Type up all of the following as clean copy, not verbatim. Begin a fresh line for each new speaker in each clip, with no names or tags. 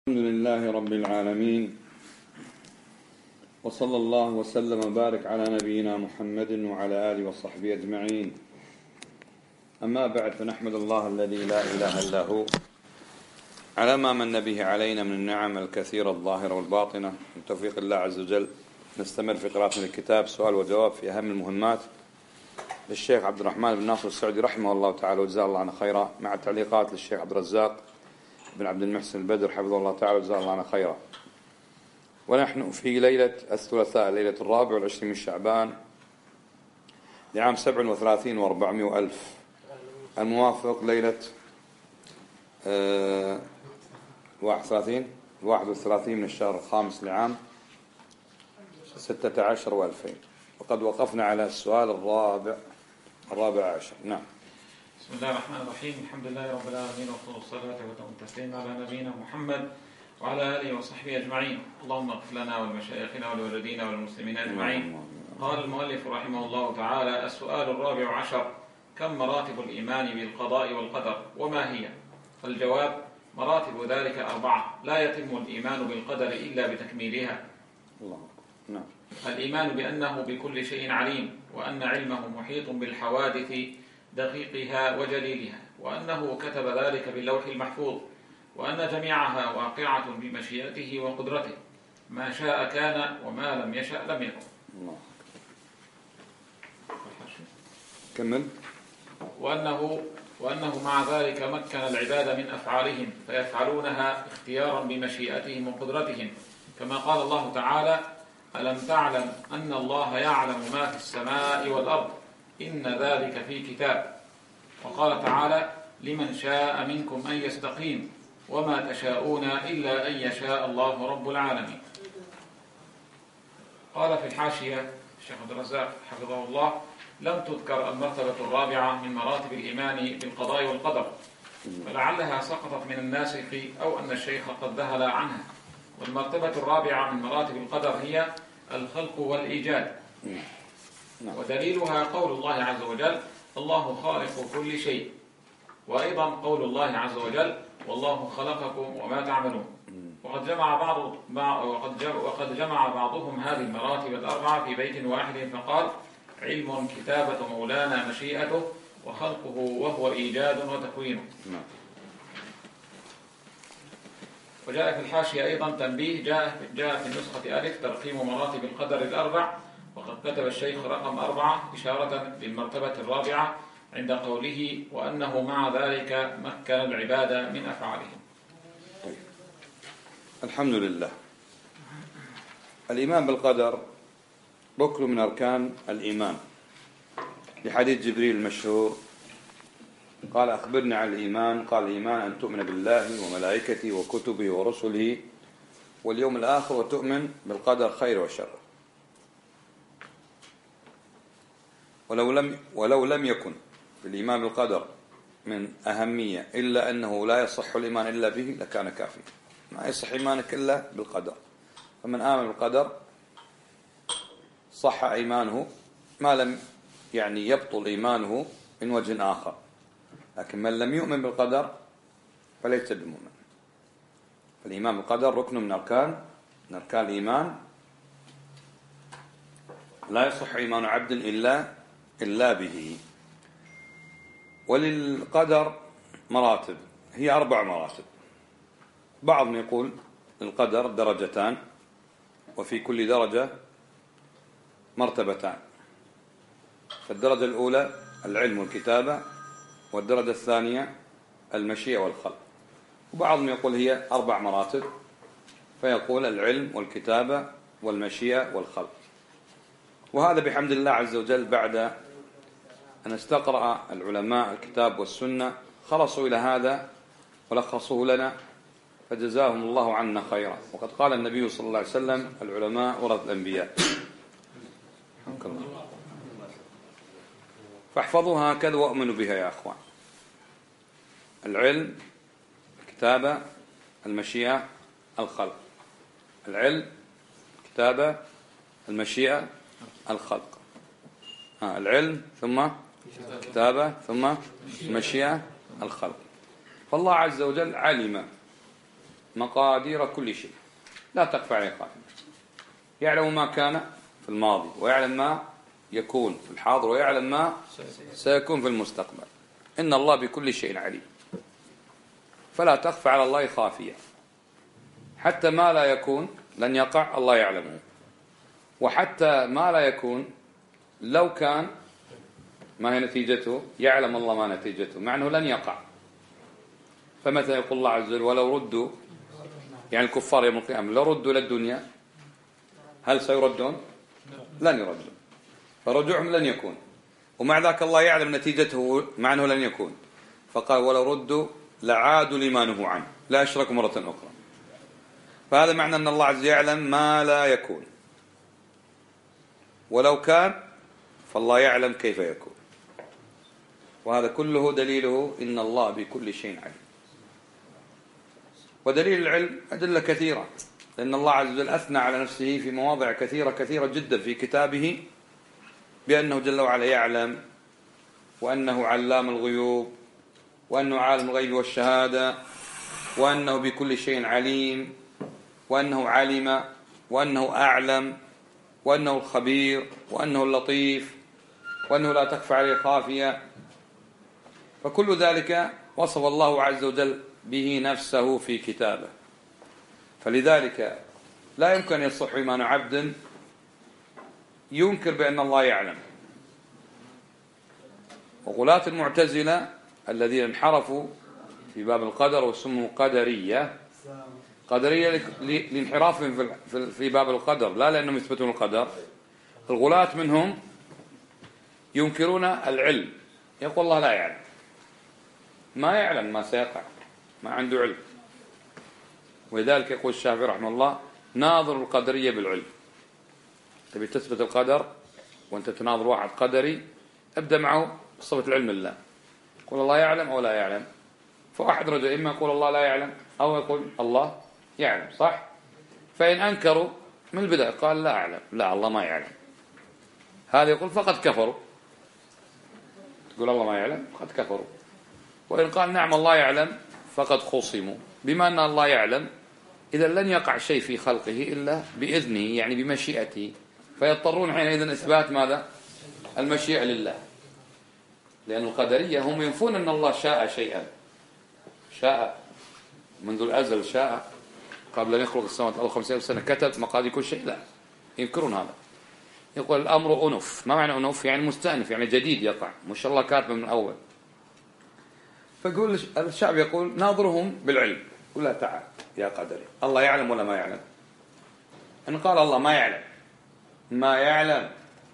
الحمد لله رب العالمين، وصلى الله وسلم وبارك على نبينا محمد وعلى آله وصحبه أجمعين. أما بعد، فنحمد الله الذي لا إله إلا هو على ما من به علينا من النعم الكثيرة الظاهرة والباطنة. من توفيق الله عز وجل نستمر في قراءة الكتاب سؤال وجواب في أهم المهمات للشيخ عبد الرحمن بن ناصر السعدي رحمه الله تعالى وجزاه الله عنه خيرا، مع تعليقات للشيخ عبد الرزاق بن عبد المحسن البدر حفظه الله تعالى وجزاه الله عنه خيرا. ونحن في ليلة الثلاثاء، ليلة 24 من شعبان لعام 37 و400 ألف، الموافق ليلة 31 من الشهر الخامس لعام 16 و2000. وقد وقفنا على السؤال الرابع عشر. نعم.
بسم الله الرحمن الرحيم. الحمد لله رب العالمين، والصلاة والتسليم على نبينا محمد وعلى آله وصحبه أجمعين. اللهم اغفر لنا ولمشايخنا ولوالدينا وللمسلمين أجمعين. قال المؤلف رحمه الله تعالى: السؤال الرابع عشر: كم مراتب الإيمان بالقضاء والقدر، وما هي؟ الجواب: مراتب ذلك 4، لا يتم الإيمان بالقدر إلا بتكميلها.
نعم.
الإيمان بأنه بكل شيء عليم، وأن علمه محيط بالحوادث دقيقها وجليلها، وأنه كتب ذلك باللوح المحفوظ، وأن جميعها واقعة بمشيئته وقدرته، ما شاء كان وما لم يشأ لم يكن.
الله. كمل.
وأنه مع ذلك مكن العباد من أفعالهم فيفعلونها اختيارا بمشيئتهم وقدرتهم، كما قال الله تعالى: ألم تعلم أن الله يعلم ما في السماء والأرض إن ذلك في كتاب. وقال تعالى: لمن شاء منكم أن يستقيم وما تشاءون إلا أن يشاء الله رب العالمين. قال في الحاشية الشيخ عبد الرزاق حفظه الله: لم تذكر المرتبة الرابعة من مراتب الإيمان بالقضاء والقدر، فلعلها سقطت من الناسخ أو أن الشيخ قد ذهل عنها. والمرتبة الرابعة من مراتب القدر هي الخلق والإيجاد، ودليلها قول الله عز وجل: الله خالق كل شيء، وأيضا قول الله عز وجل: والله خلقكم وما تعملون. وقد جمع بعضهم هذه المراتب الأربعة في بيت واحد فقال: علم كتابة مولانا مشيئته، وخلقه وهو إيجاد وتكوينه. وجاء في الحاشية أيضا تنبيه: جاء في النسخة ألف ترقيم مراتب القدر الأربع، وقد كتب الشيخ رقم 4 إشارة للمرتبة الرابعة عند قوله: وأنه مع ذلك مكن العباد من أفعالهم.
طيب. الحمد لله. الإيمان بالقدر ركن من أركان الإيمان، لحديث جبريل المشهور قال: أخبرني عن الإيمان. قال: الإيمان أن تؤمن بالله وملائكته وكتبه ورسله واليوم الآخر، وتؤمن بالقدر خير وشر. ولو لم يكن في الإيمان بالقدر من أهمية إلا أنه لا يصح الإيمان إلا به لكان كافيا. ما يصح إيمانك إلا بالقدر، فمن آمن بالقدر صح إيمانه، ما لم يبطل إيمانه من وجه آخر. لكن من لم يؤمن بالقدر فليس بمؤمن. فالإيمان بالقدر ركن من أركان الإيمان، لا يصح إيمان عبد إلا به. وللقدر مراتب، هي 4 مراتب. بعضهم يقول القدر درجتان، وفي كل درجة مرتبتان. فالدرجة الأولى العلم والكتابة، والدرجة الثانية المشيئة والخلق. وبعضهم يقول هي 4 مراتب، فيقول العلم والكتابة والمشيئة والخلق. وهذا بحمد الله عز وجل بعد أن استقرأ العلماء الكتاب والسنة خلصوا إلى هذا ولخصوه لنا، فجزاهم الله عنا خيرا. وقد قال النبي صلى الله عليه وسلم: العلماء ورث الأنبياء. فاحفظوها هكذا وأؤمنوا بها يا أخوان: العلم، الكتابة، المشيئة، الخلق. العلم، الكتابة، المشيئة، الخلق. العلم ثم الكتابة ثم المشيئة، الخلق. فالله عز وجل علم مقادير كل شيء، لا تخفى عليه خافية. يعلم ما كان في الماضي، ويعلم ما يكون في الحاضر، ويعلم ما سيكون في المستقبل. إن الله بكل شيء عليم، فلا تخفى على الله خافية. حتى ما لا يكون لن يقع الله يعلمه، وحتى ما لا يكون لو كان ما هي نتيجته يعلم الله ما نتيجته، مع أنه لن يقع. فمثلا يقول الله عز وجل ولو ردوا، يعني الكفار يوم القيامة لو ردوا للدنيا هل سيردون؟ لن يردون، فرجوعهم لن يكون. ومع ذاك الله يعلم نتيجته مع أنه لن يكون، فقال ولو ردوا لعادوا لما نهوا عنه لا أشركوا مرة أخرى. فهذا معنى أن الله عز وجل يعلم ما لا يكون، ولو كان فالله يعلم كيف يكون. وهذا كله دليله إن الله بكل شيء عليم. ودليل العلم أدلة كثيرة، لأن الله عز وجل أثنى على نفسه في مواضع كثيرة جدا في كتابه بأنه جل وعلا يعلم، وأنه علام الغيوب، وأنه عالم الغيب والشهادة، وأنه بكل شيء عليم، وأنه علم، وأنه أعلم، وأنه الخبير، وأنه اللطيف، وأنه لا تخفى عليه خافية. فكل ذلك وصف الله عز وجل به نفسه في كتابه. فلذلك لا يمكن أن يصح إيمان عبد ينكر بأن الله يعلم. وغلاة المعتزلة الذين انحرفوا في باب القدر وسموا قدرية لانحرافهم في باب القدر، لا لأنهم يثبتون القدر. الغلاة منهم ينكرون العلم، يقول الله لا يعلم، ما يعلم ما سيقع، ما عنده علم. ولذلك يقول الشافعي رحمه الله ناظر القدرية بالعلم. تبي تثبت القدر وانت تناظر واحد قدري، ابدأ معه بصفة العلم لله، يقول الله يعلم أو لا يعلم. فواحد رجل إما يقول الله لا يعلم أو يقول الله يعلم، صح؟ فإن أنكروا من البداية قال لا أعلم، لا الله ما يعلم، هذا يقول فقد كفروا. تقول الله ما يعلم فقد كفروا. وإن قال نعم الله يعلم فقد خصموا. بما أن الله يعلم إذا لن يقع شيء في خلقه إلا بإذنه، يعني بمشيئته، فيضطرون حينئذ إثبات ماذا؟ المشيئة لله. لأن القدرية هم ينفون أن الله شاء شيئا، شاء منذ الأزل، شاء قبل أن يخلق السماوات والأرض 50,000 سنة، كتب مقادير كل شيء. لا، ينكرون هذا. يقول الأمر أنف. ما معنى أنف؟ يعني مستأنف، يعني جديد يقع، ما شاء الله كاتبه من أول. فيقول الشعب يقول ناظرهم بالعلم، يقول لا تعال يا قدري، الله يعلم ولا ما يعلم؟ إن قال الله ما يعلم، ما يعلم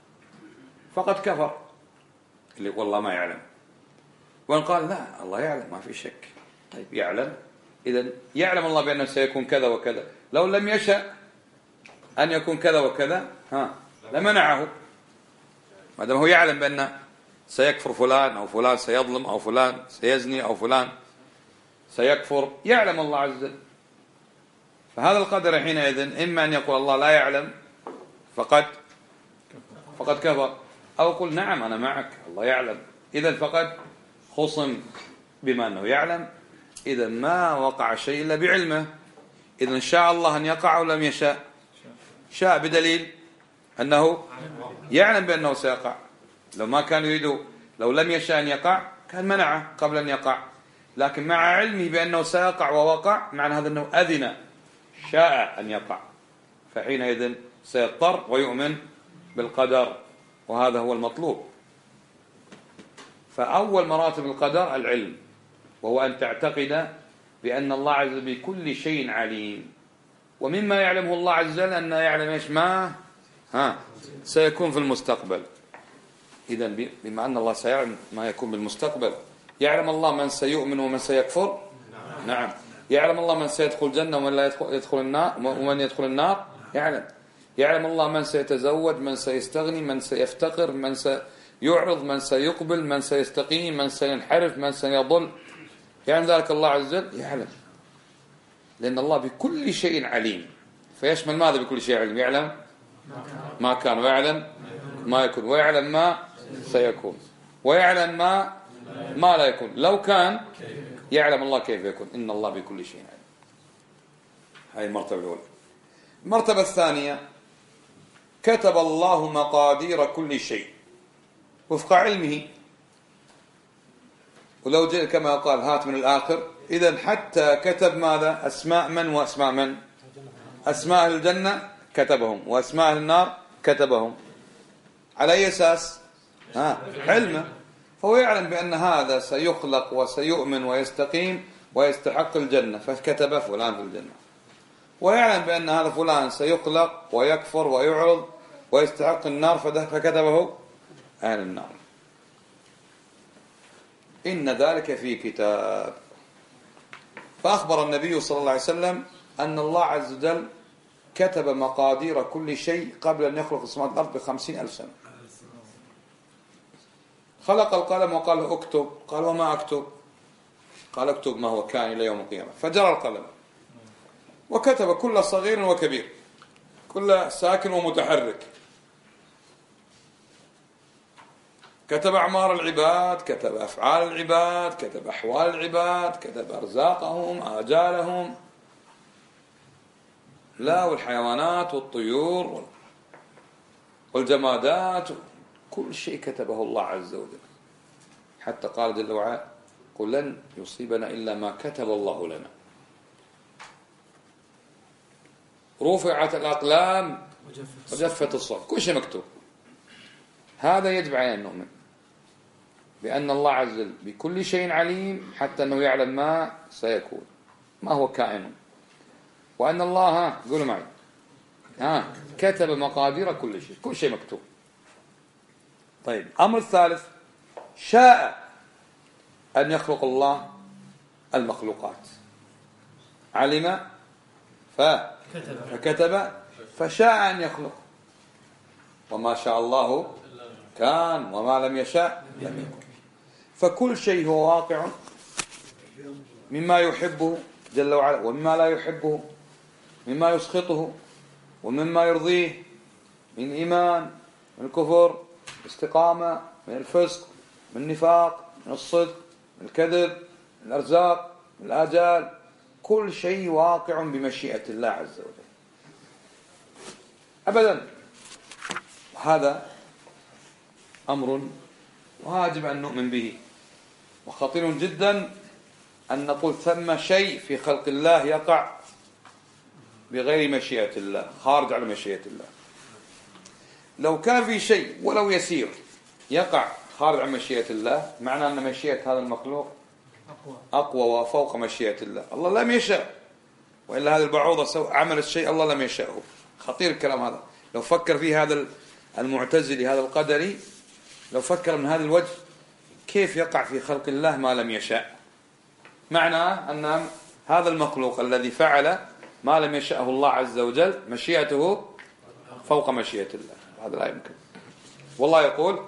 فقد كفر اللي يقول الله ما يعلم. وإن قال لا الله يعلم ما في شك، طيب يعلم، إذن يعلم الله بأنه سيكون كذا وكذا، لو لم يشأ أن يكون كذا وكذا لمنعه. ما دام هو يعلم بأن سيكفر فلان أو فلان سيظلم أو فلان سيزني أو فلان سيكفر، يعلم الله عز وجل. فهذا القدر حينئذ إما أن يقول الله لا يعلم فقد كفر، أو يقول نعم أنا معك الله يعلم، إذن فقد خصم بما أنه يعلم. إذن ما وقع شيء إلا بعلمه. إذن شاء الله أن يقع ولم يشاء، شاء بدليل أنه يعلم بأنه سيقع. لو ما كان يريد، لو لم يشاء أن يقع كان منعه قبل أن يقع، لكن مع علمه بأنه سيقع ووقع، معنى هذا أنه أذن، شاء أن يقع، فحينئذ سيضطر ويؤمن بالقدر، وهذا هو المطلوب. فأول مراتب القدر العلم، وهو أن تعتقد بأن الله عز وجل بكل شيء عليم. ومما يعلمه الله عز وجل أن يعلم إيش ما سيكون في المستقبل. إذن بما أن الله سيعلم ما يكون بالمستقبل، يعلم الله من سيؤمن ومن سيكفر. نعم. يعلم الله من سيدخل الجنة ومن لا يدخل النار، ومن يدخل النار يعلم الله من سيتزوج، من سيستغني، من سيفتقر، من سيعرض، من سيقبل، من سيستقيم، من سينحرف، من سيضل. يعني ذلك الله عز وجل يعلم، لأن الله بكل شيء عليم. فيشمل ماذا بكل شيء عليم؟ يعلم ما كان، ويعلم ما يكون، ويعلم ما سيكون، ويعلم ما لا يكون. لو كان يعلم الله كيف يكون. إن الله بكل شيء عليم. هذه المرتبة الأولى. المرتبة الثانية كتب الله مقادير كل شيء وفق علمه. ولو جئ كما قال هات من الآخر، إذن حتى كتب ماذا؟ أسماء من وأسماء من؟ أسماء أهل الجنة كتبهم، وأسماء أهل النار كتبهم. على أي أساس؟ علمه. فهو يعلم بأن هذا سيخلق وسيؤمن ويستقيم ويستحق الجنة فكتب فلان في الجنة، ويعلم بأن هذا فلان سيخلق ويكفر ويعرض ويستحق النار فكتبه أهل النار. إن ذلك في كتاب. فأخبر النبي صلى الله عليه وسلم أن الله عز وجل كتب مقادير كل شيء قبل أن يخلق السماوات والأرض ب50,000 سنة. خلق القلم وقال له اكتب، قال وما أكتب؟ قال اكتب ما هو كائن إلى يوم القيامة. فجرى القلم وكتب كل صغير وكبير، كل ساكن ومتحرك. كتب أعمار العباد، كتب أفعال العباد، كتب أحوال العباد، كتب أرزاقهم، آجالهم، لا والحيوانات والطيور والجمادات، كل شيء كتبه الله عز وجل. حتى قال جل وعلا قل لن يصيبنا إلا ما كتب الله لنا. رفعت الأقلام وجفت الصحف، كل شيء مكتوب. هذا يجب علينا أن نؤمن بأن الله عز وجل بكل شيء عليم، حتى أنه يعلم ما سيكون، ما هو كائن. وأن الله قولوا معي كتب مقادير كل شيء، كل شيء مكتوب. طيب، أمر الثالث، شاء أن يخلق الله المخلوقات. علم فكتب فشاء أن يخلق. وما شاء الله كان وما لم يشاء لم يكن. فكل شيء هو واقع مما يحبه جل وعلا ومما لا يحبه، مما يسخطه ومما يرضيه، من إيمان، من الكفر، الاستقامة، من الفسق، من النفاق، من الصدق، من الكذب، من الأرزاق، من الآجال. كل شيء واقع بمشيئة الله عز وجل أبدا. هذا أمر واجب أن نؤمن به، وخطير جدا أن نقول ثم شيء في خلق الله يقع بغير مشيئة الله، خارج عن مشيئة الله. لو كان في شيء ولو يسير يقع خارج عن مشيئة الله، معنى أن مشيئة هذا المخلوق أقوى وفوق مشيئة الله. الله لم يشاء، وإلا هذه البعوضة عملت شيء الله لم يشاءه. خطير الكلام هذا. لو فكر فيه هذا المعتزلي هذا القدري، لو فكر من هذا الوجه، كيف يقع في خلق الله ما لم يشاء؟ معنى أن هذا المخلوق الذي فعل ما لم يشاءه الله عز وجل مشيئته فوق مشيئة الله. هذا لا يمكن. والله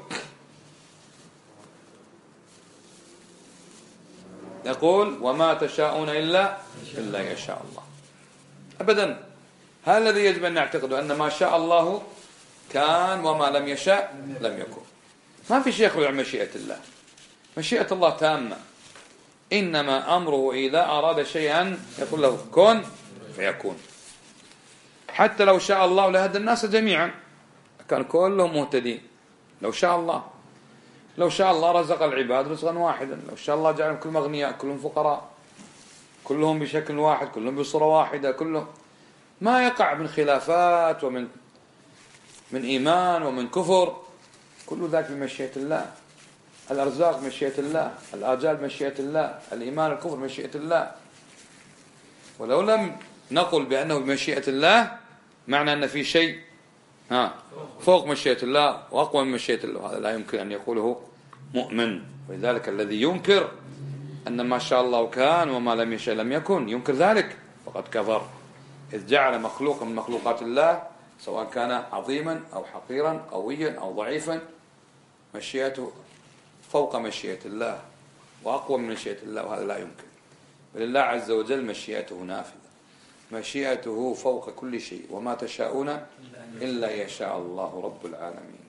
يقول وما تشاءون إلا يشاء الله. أبدا. هذا الذي يجب أن نعتقده، أن ما شاء الله كان وما لم يشاء لم يكن. ما في شيء يخرج عن مشيئة الله. مشيئة الله تامة. إنما أمره إذا أراد شيئا يقول له كن فيكون. حتى لو شاء الله لهدى الناس جميعا، كان كلهم مهتدين. لو شاء الله رزق العباد رزقا واحدا. لو شاء الله جعلهم كلهم أغنياء، كلهم فقراء، كلهم بشكل واحد، كلهم بصورة واحدة، كلهم ما يقع من خلافات ومن إيمان ومن كفر. كل ذلك بمشيئة الله. الأرزاق مشيئة الله، الآجال مشيئة الله، الإيمان الكفر مشيئة الله. ولو لم نقل بأنه بمشيئة الله، معنى أن في شيء فوق مشيئة الله وأقوى من مشيئة الله. هذا لا يمكن أن يقوله مؤمن. ولذلك الذي ينكر أن ما شاء الله كان وما لم يشاء لم يكن، ينكر ذلك فقد كفر، إذ جعل مخلوقا من مخلوقات الله سواء كان عظيما أو حقيرا، قويا أو ضعيفا، مشيئته فوق مشيئة الله وأقوى من مشيئة الله، وهذا لا يمكن. بل الله عز وجل مشيئته نافذة، مشيئته فوق كل شيء. وما تشاءون إلا يشاء الله رب العالمين.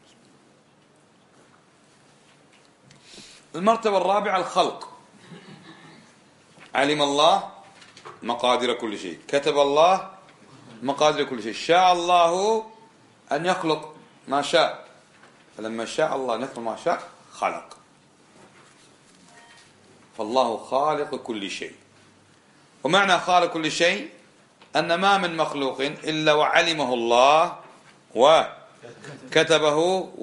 المرتبة الرابعة الخلق. علم الله مقادير كل شيء، كتب الله مقادير كل شيء، شاء الله أن يخلق ما شاء، فلما شاء الله أن يخلق ما شاء خلق. فالله خالق كل شيء. ومعنى خالق كل شيء أن ما من مخلوق إلا وعلمه الله وكتبه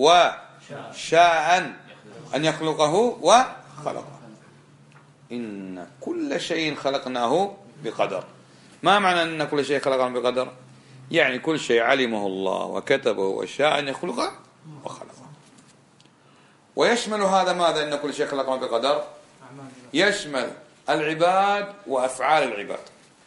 وشاء أن يخلقه وخلقه. إن كل شيء خلقناه بقدر. ما معنى أن كل شيء خلقناه بقدر؟ يعني كل شيء علمه الله وكتبه وشاء أن يخلقه وخلقه. ويشمل هذا ماذا أن كل شيء خلقناه بقدر؟ يشمل العباد وأفعال العباد.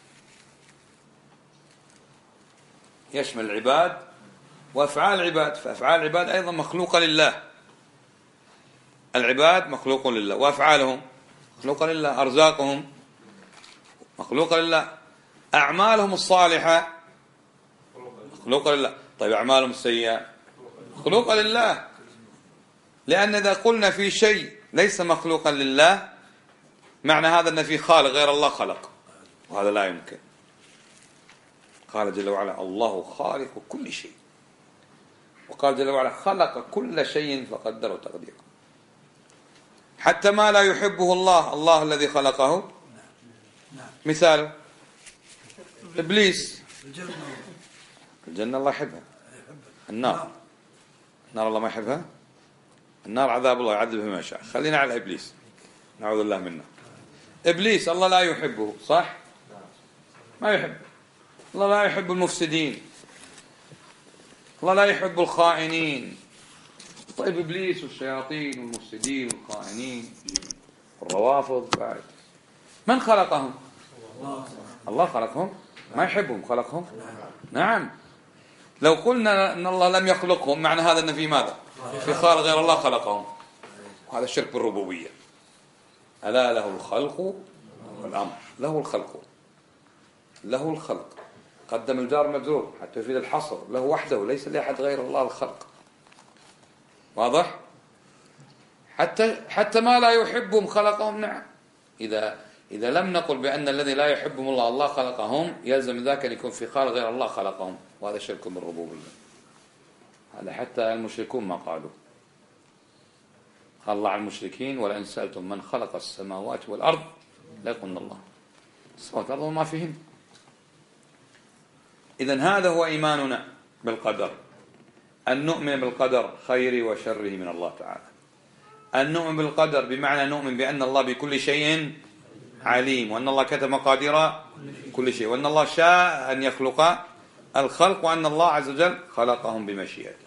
يشمل العباد وأفعال العباد، فأفعال العباد أيضا مخلوقة لله. العباد مخلوق لله، وأفعالهم مخلوقة لله، أرزاقهم مخلوقة لله، أعمالهم الصالحة مخلوقة لله. طيب أعمالهم السيئة مخلوقة لله، لأن إذا قلنا في شيء ليس مخلوقا لله معنى هذا أن في خالق غير الله خلق، وهذا لا يمكن. قال جل وعلا الله خالق كل شيء، وقال جل وعلا خلق كل شيء فقدره تقديره. حتى ما لا يحبه الله، الله الذي خلقه، مثاله إبليس. الجنة الله يحبها، النار الله ما يحبها. النار عذاب الله يعذبها ما شاء. خلينا على إبليس نعوذ الله منه. إبليس الله لا يحبه، صح؟ ما يحب. الله لا يحب المفسدين، الله لا يحب الخائنين. طيب إبليس والشياطين والمفسدين والخائنين والروافض بعد من خلقهم؟ الله خلقهم، ما يحبهم، خلقهم. نعم. لو قلنا أن الله لم يخلقهم معنى هذا أن في ماذا؟ في خالق غير الله خلقهم، وهذا الشرك بالربوبية. ألا له الخلق والأمر، له الخلق، له الخلق. قدم الجار مجرور حتى يفيد الحصر، له وحده ليس لأحد غير الله الخلق. واضح؟ حتى ما لا يحبهم خلقهم. نعم. إذا لم نقل بأن الذي لا يحبهم الله خلقهم يلزم ذاك أن يكون في خالق غير الله خلقهم، وهذا شرك بالربوبية. هذا حتى المشركون ما قالوا. قال الله عن المشركين ولئن سألتم من خلق السماوات والأرض ليقولن الله. السماوات والأرض ما فيهن. إذن هذا هو إيماننا بالقدر، أن نؤمن بالقدر خيره وشره من الله تعالى. أن نؤمن بالقدر بمعنى نؤمن بأن الله بكل شيء عليم، وأن الله كتب مقادير كل شيء، وأن الله شاء أن يخلق الخلق، وأن الله عز وجل خلقهم بمشيئته.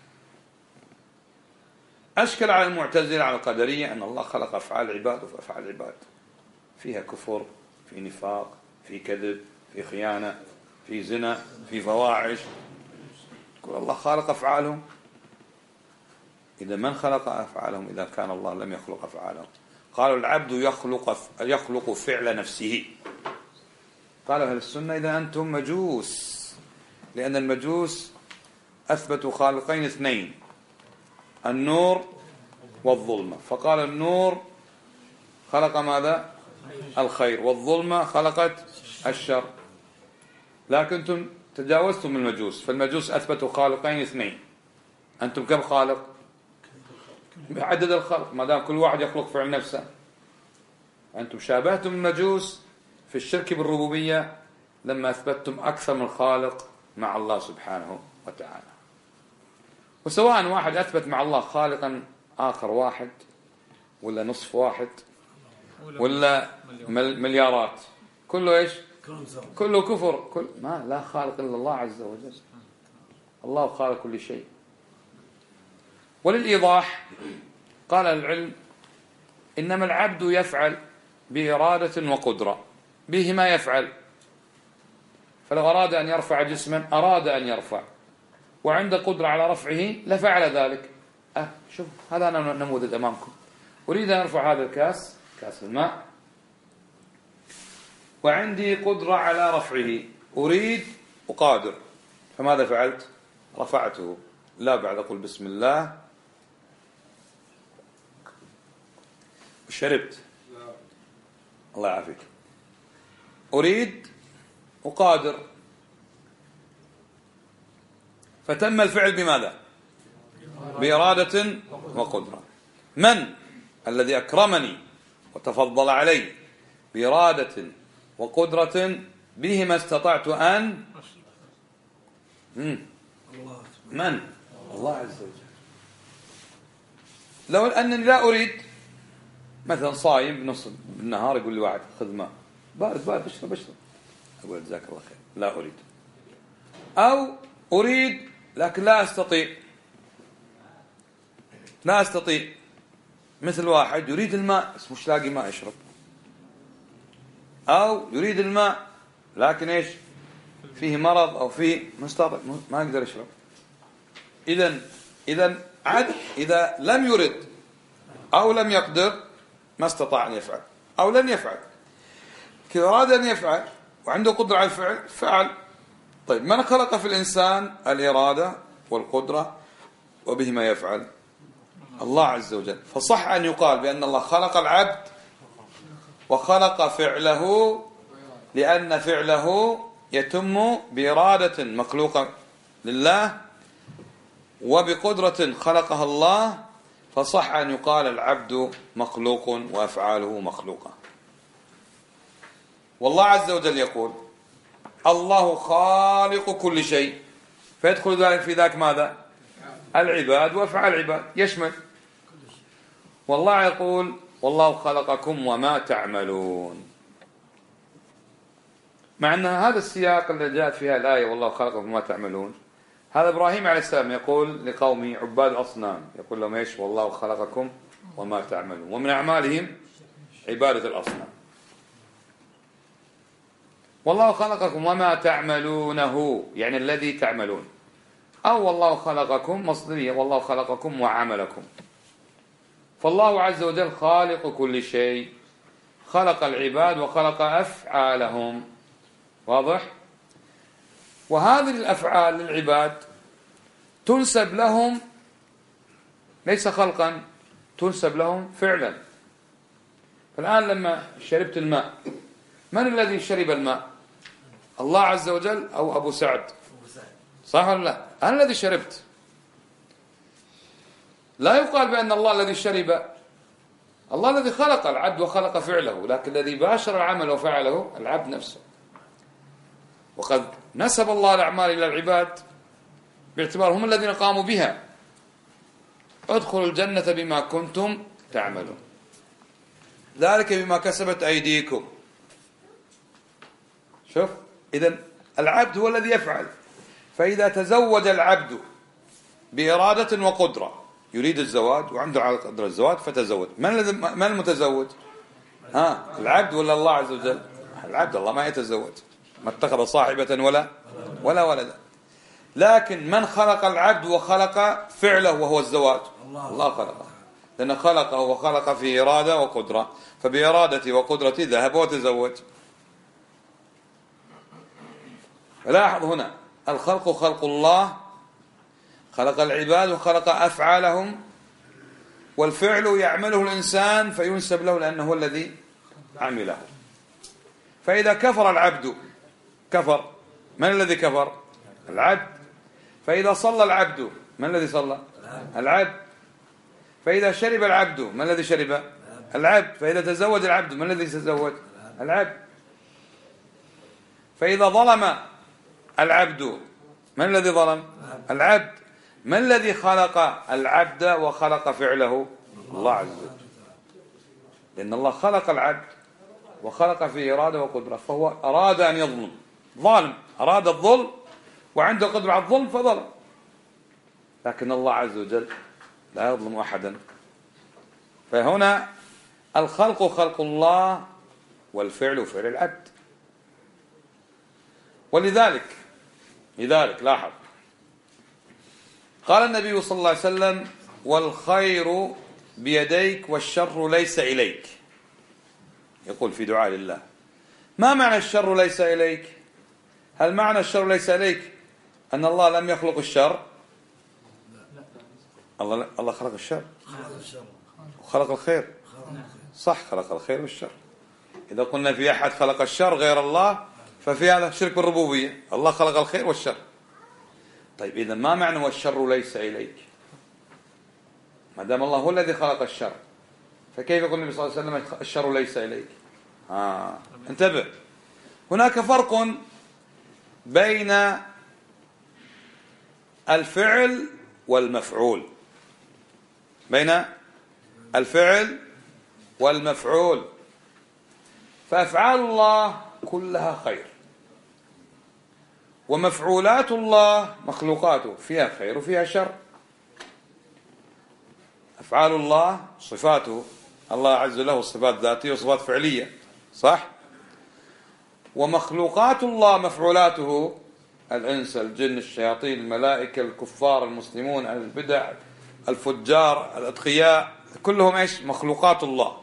أشكل على المعتزلة على القدرية أن الله خلق أفعال العباد، وفي أفعال العباد فيها كفر، في نفاق، في كذب، في خيانة، في زنا، في فواحش. تقول الله خالق أفعالهم. إذا من خلق أفعالهم إذا كان الله لم يخلق أفعالهم؟ قالوا العبد يخلق فعل نفسه. قالوا أهل السنة إذا أنتم مجوس، لأن المجوس أثبتوا خالقين اثنين، النور والظلمة. فقال النور خلق ماذا؟ الخير، والظلمة خلقت الشر. لكنتم تجاوزتم المجوس، فالمجوس أثبتوا خالقين اثنين. أنتم كم خالق؟ بعدد الخلق، ما دام كل واحد يخلق فعل نفسه. أنتم شابهتم المجوس في الشرك بالربوبية لما أثبتتم أكثر من خالق مع الله سبحانه وتعالى. وسواء واحد أثبت مع الله خالقا آخر واحد، ولا نصف واحد، ولا مليارات، كله إيش؟ كله كفر. ما لا خالق إلا الله عز وجل. الله خالق كل شيء. وللإيضاح قال العلم إنما العبد يفعل بإرادة وقدرة، به ما يفعل. فلو أراد أن يرفع جسما أراد أن يرفع، وعند قدرة على رفعه لفعل ذلك. شوف هذا أنا نموذج أمامكم. أريد أن أرفع هذا الكاس، كاس الماء، وعندي قدرة على رفعه، أريد وقادر، فماذا فعلت؟ رفعته. لا بعد أقول بسم الله وشربت. الله يعافيك. أريد وقادر، فتم الفعل بماذا؟ بإرادة وقدرة. من الذي أكرمني وتفضل علي بإرادة وقدرة بهما استطعت أن من؟ الله عز وجل. لو أنني لا أريد، مثلا صايم بنص النهار يقول لي واحد خذ ماء بارد بارد اشرب، أقول جزاك الله خير، لا أريد. أو أريد لكن لا أستطيع، مثل واحد يريد الماء بس مش لاقي ماء يشرب، أو يريد الماء لكن إيش فيه مرض أو فيه مستطع ما يقدر يشرب. إذا لم يرد أو لم يقدر ما استطاع أن يفعل أو لن يفعل. كذا أراد أن يفعل وعنده قدرة على الفعل فعل. طيب من خلق في الإنسان الإرادة والقدرة وبهما يفعل؟ الله عز وجل. فصح أن يقال بأن الله خلق العبد وخلق فعله، لأن فعله يتم بإرادة مخلوقة لله وبقدرة خلقها الله، فصح أن يقال العبد مخلوق وأفعاله مخلوقة. والله عز وجل يقول الله خالق كل شيء، فيدخل ذلك في ذاك ماذا؟ العباد وأفعال العباد يشمل. والله يقول والله خلقكم وما تعملون، مع أن هذا السياق اللي جاءت فيها الآية والله خلقكم وما تعملون، هذا إبراهيم عليه السلام يقول لقومه عباد الأصنام، يقول لهم إيش؟ والله خلقكم وما تعملون، ومن أعمالهم عبادة الأصنام. والله خلقكم وما تعملونه يعني الذي تعملون، أو والله خلقكم مصدرية والله خلقكم وعملكم. فالله عز وجل خالق كل شيء، خلق العباد وخلق أفعالهم. واضح؟ وهذه الأفعال للعباد تنسب لهم ليس خلقا، تنسب لهم فعلا. فالآن لما شربت الماء، من الذي شرب الماء؟ الله عز وجل أو أبو سعد؟ صح ولا لا؟ أنا الذي شربت. لا يقال بأن الله الذي شرب، الله الذي خلق العبد وخلق فعله، لكن الذي باشر العمل وفعله العبد نفسه. وقد نسب الله الأعمال إلى العباد باعتبار هم الذين قاموا بها. ادخلوا الجنة بما كنتم تعملون، ذلك بما كسبت أيديكم. شوف، إذن العبد هو الذي يفعل. فإذا تزوج العبد بإرادة وقدرة، يريد الزواج وعنده على قدر الزواج فتزوج، من المتزوج؟ العبد ولا الله عز وجل؟ العبد. الله ما يتزوج، ما اتخذ صاحبة ولا ولدا. لكن من خلق العبد وخلق فعله وهو الزواج؟ الله خلقه، لأن خلقه وخلق فيه إرادة وقدرة، فبإرادتي وقدرتي ذهب وتزوج. لاحظ هنا الخلق خلق الله، خلق العباد وخلق أفعالهم، والفعل يعمله الإنسان فينسب له لأنه هو الذي عمله. فإذا كفر العبد كفر، من الذي كفر؟ العبد. فإذا صلى العبد، من الذي صلى؟ العبد. فإذا شرب العبد، من الذي شرب؟ العبد. فإذا تزوج العبد، من الذي تزوج؟ العبد. فإذا ظلم العبد، من الذي ظلم؟ العبد. من الذي خلق العبد وخلق فعله؟ الله عز وجل. لأن الله خلق العبد وخلق فيه إرادة وقدرة، فهو أراد أن يظلم، ظالم، أراد الظلم وعنده قدرة على الظلم فظلم. لكن الله عز وجل لا يظلم أحدا. فهنا الخلق خلق الله والفعل فعل العبد. ولذلك لاحظ قال النبي صلى الله عليه وسلم والخير بيديك والشر ليس إليك. يقول في دعاء لله. ما معنى الشر ليس إليك؟ هل معنى الشر ليس إليك أن الله لم يخلق الشر؟ الله خلق الشر وخلق الخير. صح، خلق الخير والشر. إذا قلنا في أحد خلق الشر غير الله ففي هذا شرك بالربوبية، الله خلق الخير والشر. طيب إذا ما معنى والشر ليس إليك؟ ما دام الله هو الذي خلق الشر، فكيف يقول النبي صلى الله عليه وسلم الشر ليس إليك؟ انتبه، هناك فرق بين الفعل والمفعول، بين الفعل والمفعول. فأفعال الله كلها خير، ومفعولات الله مخلوقاته فيها خير وفيها شر. أفعال الله صفاته، الله عز له صفات ذاتية وصفات فعلية، صح؟ ومخلوقات الله مفعولاته الإنس، الجن، الشياطين، الملائكة، الكفار، المسلمون، البدع، الفجار، الأتقياء، كلهم إيش؟ مخلوقات الله.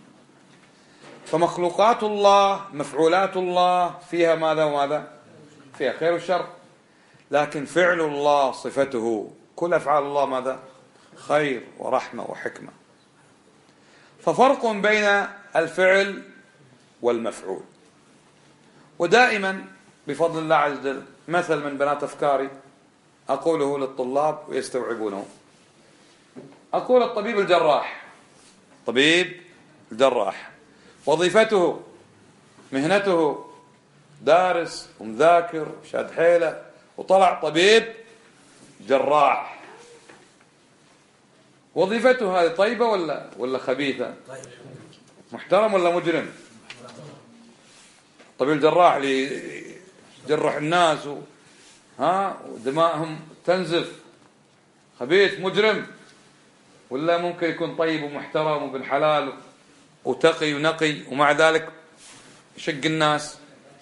فمخلوقات الله مفعولات الله فيها ماذا وماذا؟ فيها خير وشر. لكن فعل الله صفته، كل أفعال الله ماذا؟ خير ورحمة وحكمة. ففرق بين الفعل والمفعول. ودائما بفضل الله عز وجل مثل من بنات أفكاري أقوله للطلاب ويستوعبونه. أقول الطبيب الجراح، طبيب الجراح وظيفته مهنته دارس ومذاكر وشاد حيله وطلع طبيب جراح. وظيفته هذه طيبة ولا خبيثة؟ محترم ولا مجرم؟ الطبيب الجراح اللي يجرح الناس ودماءهم تنزف، خبيث مجرم؟ ولا ممكن يكون طيب ومحترم وابن حلال وتقي ونقي ومع ذلك يشق الناس؟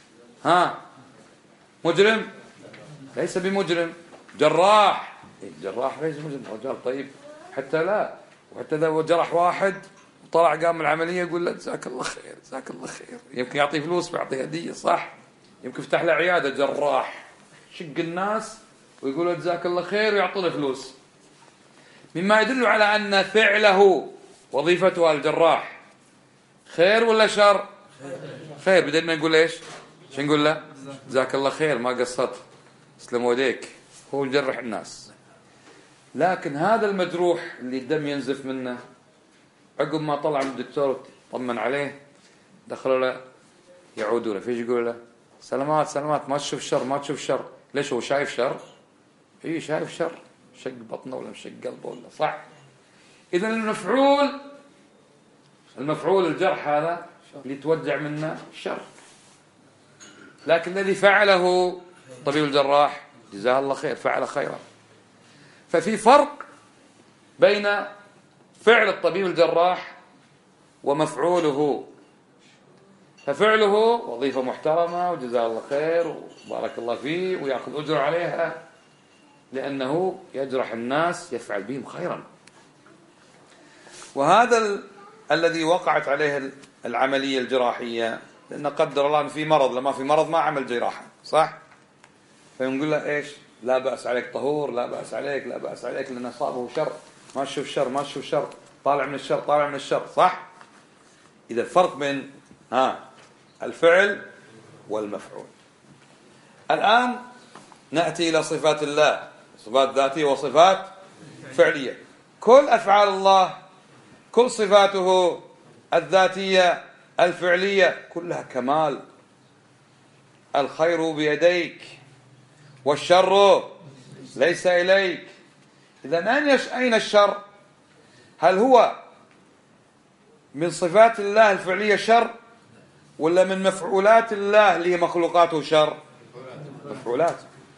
مجرم؟ ليس بمجرم. جراح، الجراح ليس مجرم، رجال طيب حتى لا. وحتى إذا جرح واحد وطلع قام العملية يقول له جزاك الله خير جزاك الله خير، يمكن يعطيه فلوس ويعطيه هدية، صح؟ يمكن يفتح له عيادة. جراح شق الناس ويقول له جزاك الله خير ويعطي له فلوس، مما يدل على أن فعله وظيفته الجراح خير ولا شر؟ خير. بدل ما نقول ايش؟ شو نقول له؟ جزاك الله خير ما قصرت، اسلم يديك، هو يجرح الناس. لكن هذا المجروح اللي الدم ينزف منه، عقب ما طلع من الدكتور طمن عليه، دخلوا له يعودوا له، فيش يقول له؟ سلامات سلامات، ما تشوف شر ما تشوف شر. ليش؟ هو شايف شر؟ اي شايف شر، شق بطنه ولا مشق قلبه ولا، صح؟ اذا المفعول الجرح هذا اللي يتوجع منه شر، لكن الذي فعله طبيب الجراح جزاه الله خير، فعل خيرا. ففي فرق بين فعل الطبيب الجراح ومفعوله. ففعله وظيفة محترمة وجزاه الله خير وبارك الله فيه ويأخذ أجر عليها، لأنه يجرح الناس يفعل بهم خيرا. وهذا الذي وقعت عليه العملية الجراحية، لأن قدر الله أن في مرض، لما في مرض ما عمل جراحة، صح؟ فيقول له إيش؟ لا بأس عليك طهور، لا بأس عليك، لا بأس عليك، لأن أصابه شر، ما تشوف شر ما تشوف شر، طالع من الشر طالع من الشر، صح؟ إذا الفرق بين الفعل والمفعول. الآن نأتي إلى صفات الله، صفات ذاتية وصفات فعلية. كل أفعال الله، كل صفاته الذاتية الفعلية كلها كمال. الخير بيديك والشر ليس إليك. إذن أين الشر؟ هل هو من صفات الله الفعلية شر، ولا من مفعولات الله اللي هي مخلوقاته شر؟ مفعولات.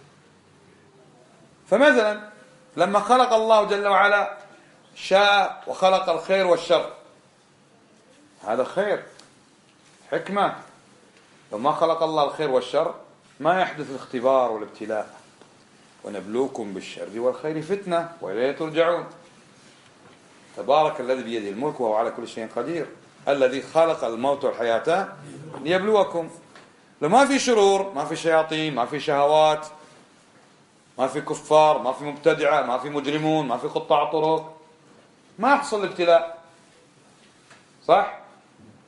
فمثلا لما خلق الله جل وعلا شاء وخلق الخير والشر، هذا خير حكمة. لو ما خلق الله الخير والشر ما يحدث الاختبار والابتلاء. ونبلوكم بالشر والخير فتنة وإليه ترجعون. تبارك الذي بيده الملك وهو على كل شيء قدير، الذي خلق الموت والحياة ليبلوكم. لو ما في شرور، ما في شياطين، ما في شهوات، ما في كفار، ما في مبتدعة، ما في مجرمون، ما في قطاع طرق، ما يحصل الابتلاء، صح؟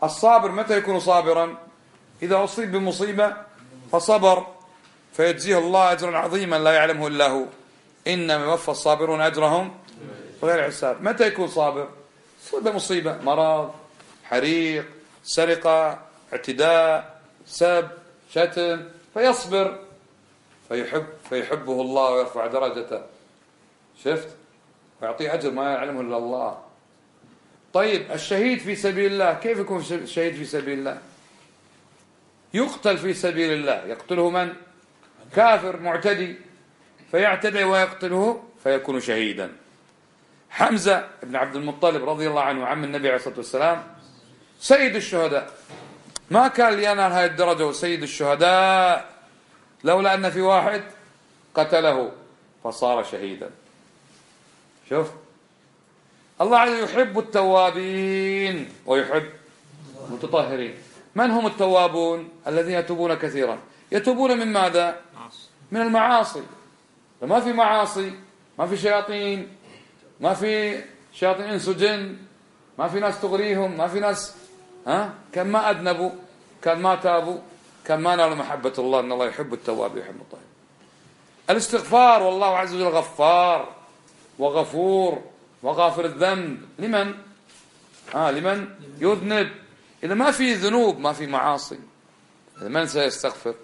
الصابر متى يكون صابرا؟ إذا أصيب بمصيبة فصبر فيجزيه الله أجرا عظيما لا يعلمه إلا هو، إنما يوفى الصابرون أجرهم بغير حساب. متى يكون صابر؟ صيبة مصيبة، مرض، حريق، سرقة، اعتداء، سب، شتم، فيصبر فيحبه الله ويرفع درجته، شفت، ويعطيه أجر ما يعلمه إلا الله. طيب الشهيد في سبيل الله كيف يكون الشهيد في سبيل الله؟ يقتل في سبيل الله، يقتله من؟ كافر معتدي، فيعتدي ويقتله فيكون شهيدا. حمزة بن عبد المطلب رضي الله عنه عم النبي عليه الصلاة والسلام سيد الشهداء، ما كان لينال هذه الدرجة وسيد الشهداء لولا أن في واحد قتله فصار شهيدا. شوف الله عز وجل يحب التوابين ويحب المتطهرين. من هم التوابون؟ الذين يتوبون كثيرا. يتوبون من ماذا؟ من المعاصي. فما في معاصي، ما في شياطين، ما في شياطين إنس وجن، ما في ناس تغريهم، ما في ناس كان ما أذنبوا، كان ما تابوا، كان ما نالوا محبة الله. إن الله يحب التواب ويحب الطاهرين. الاستغفار، والله عز وجل غفار وغفور وغافر الذنب لمن؟ لمن يذنب. إذا ما في ذنوب ما في معاصي، من سيستغفر؟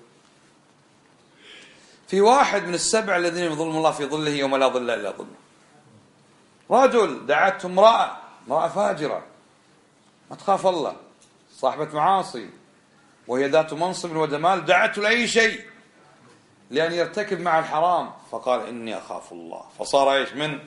في واحد من السبع الذين يظلم الله في ظله يوم لا ظل إلا ظله. رجل دعته امرأة فاجرة ما تخاف الله، صاحبة معاصي، وهي ذات منصب وجمال، دعته لأي شيء لأن يرتكب مع الحرام، فقال إني أخاف الله، فصار إيش؟ من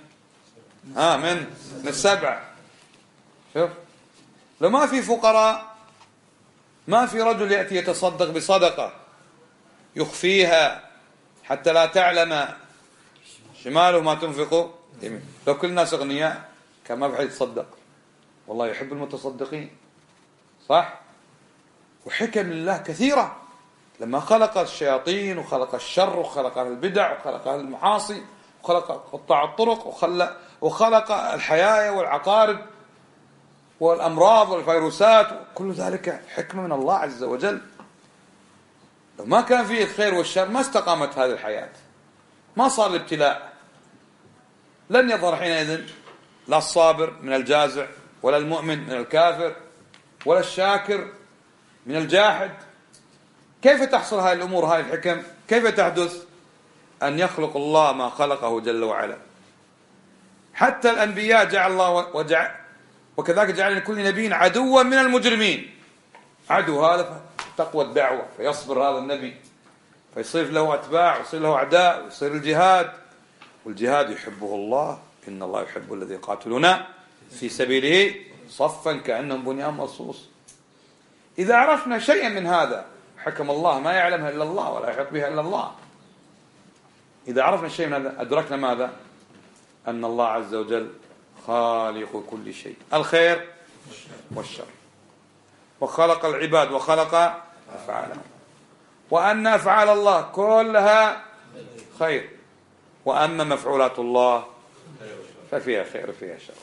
السبع. شوف، لو ما في فقراء، ما في رجل يأتي يتصدق بصدقة يخفيها حتى لا تعلم شماله ما تنفقه يمين. لو كل الناس أغنياء كان ما بحد يتصدق. والله يحب المتصدقين، صح؟ وحكم لله كثيرة لما خلق الشياطين وخلق الشر وخلق البدع وخلق المعاصي وخلق قطاع الطرق وخلق الحياة والعقارب والأمراض والفيروسات، كل ذلك حكمة من الله عز وجل. لو ما كان فيه الخير والشر ما استقامت هذه الحياة، ما صار الابتلاء، لن يظهر حينئذ لا الصابر من الجازع ولا المؤمن من الكافر ولا الشاكر من الجاحد. كيف تحصل هذه الأمور، هذه الحكم؟ كيف تحدث؟ أن يخلق الله ما خلقه جل وعلا. حتى الأنبياء جعل الله وكذلك جعل لكل نبي عدوا من المجرمين. عدو هذا تقوى الدعوة فيصبر هذا النبي فيصير له أتباع ويصير له أعداء ويصير الجهاد، والجهاد يحبه الله، إن الله يحب الذين يقاتلون في سبيله صفا كأنهم بنيان مرصوص. إذا عرفنا شيئا من هذا، حكم الله ما يعلمها إلا الله ولا يحيط بها إلا الله، إذا عرفنا شيء من هذا أدركنا ماذا؟ أن الله عز وجل خالق كل شيء، الخير والشر، وخلق العباد وخلق أفعالهم، وأن أفعال الله كلها خير، وأما مفعولات الله ففيها خير وفيها شر.